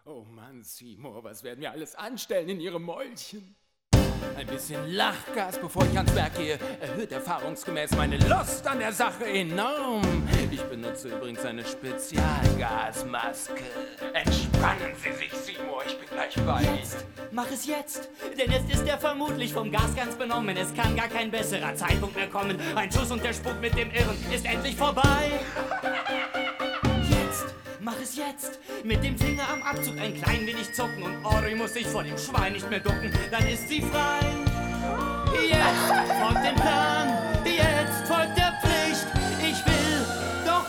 Oh Mann, Seymour, was werden wir alles anstellen in Ihrem Mäulchen? Ein bisschen Lachgas, bevor ich ans Werk gehe, erhöht erfahrungsgemäß meine Lust an der Sache enorm. Ich benutze übrigens eine Spezialgasmaske. Entspannen Sie sich, Seymour, ich bin gleich bei Ihnen. Jetzt! Mach es jetzt! Denn jetzt ist er vermutlich vom Gas ganz benommen. Es kann gar kein besserer Zeitpunkt mehr kommen. Ein Schuss und der Spuk mit dem Irren ist endlich vorbei. Jetzt! Mach es jetzt! Mit dem Finger am Abzug ein klein wenig zucken und Ori muss sich vor dem Schwein nicht mehr ducken. Dann ist sie frei. Jetzt folgt dem Plan, jetzt folgt der Pflicht. Ich will, doch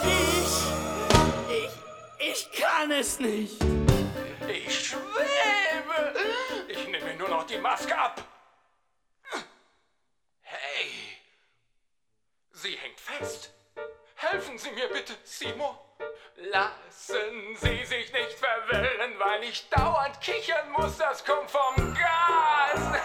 ich kann es nicht. Ich schwebe! Ich nehme nur noch die Maske ab. Hey! Sie hängt fest. Helfen Sie mir bitte, Seymour. Lassen Sie sich nicht verwirren, weil ich dauernd kichern muss, das kommt vom Gas.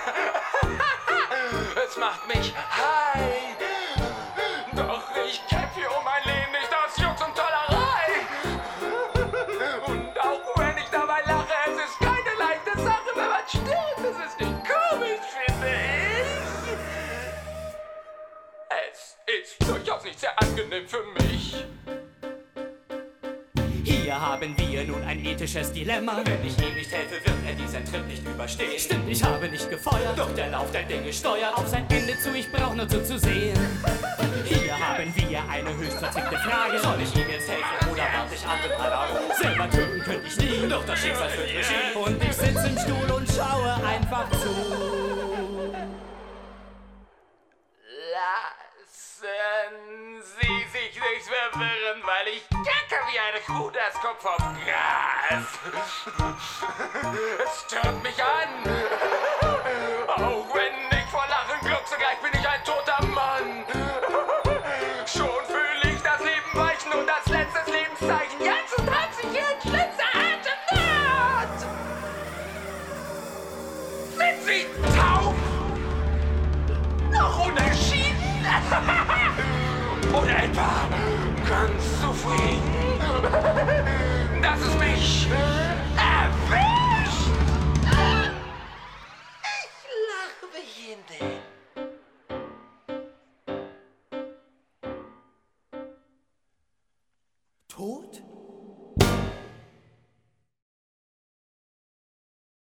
Es macht mich high. Doch ich kämpfe um mein Leben nicht aus Jux und Tollerei. Und auch wenn ich dabei lache, es ist keine leichte Sache, wenn man stirbt. Es ist nicht komisch, finde ich. Es ist durchaus nicht sehr angenehm für mich. Hier haben wir nun ein ethisches Dilemma. Wenn ich ihm nicht helfe, wird er diesen Trip nicht überstehen. Stimmt, ich habe nicht gefeuert, doch der Lauf der Dinge steuert auf sein Ende zu, ich brauch nur zuzusehen. Hier haben wir eine höchst verzwickte Frage. Soll ich ihm jetzt helfen oder warte ich ab in aller Ruhe? Selber töten könnte ich nie, doch das Schicksal führt Regie. Und ich sitze im Stuhl und schaue einfach zu. Lassen Sie sich nicht verwirren, weil ich gacke wie eine Kuh, das kommt vom Gas. Es stört mich an. Auch wenn ich vor Lachen gluckse, gleich bin ich ein toter Mann. Schon fühle ich das Leben weichen und das letzte Lebenszeichen. Jetzt hat sich jetzt letzter Atemnot. Sind Sie taub? Noch unentschieden? Oder etwa ganz zufrieden, dass es mich erwischt? Ich lache mich hinten. Tot?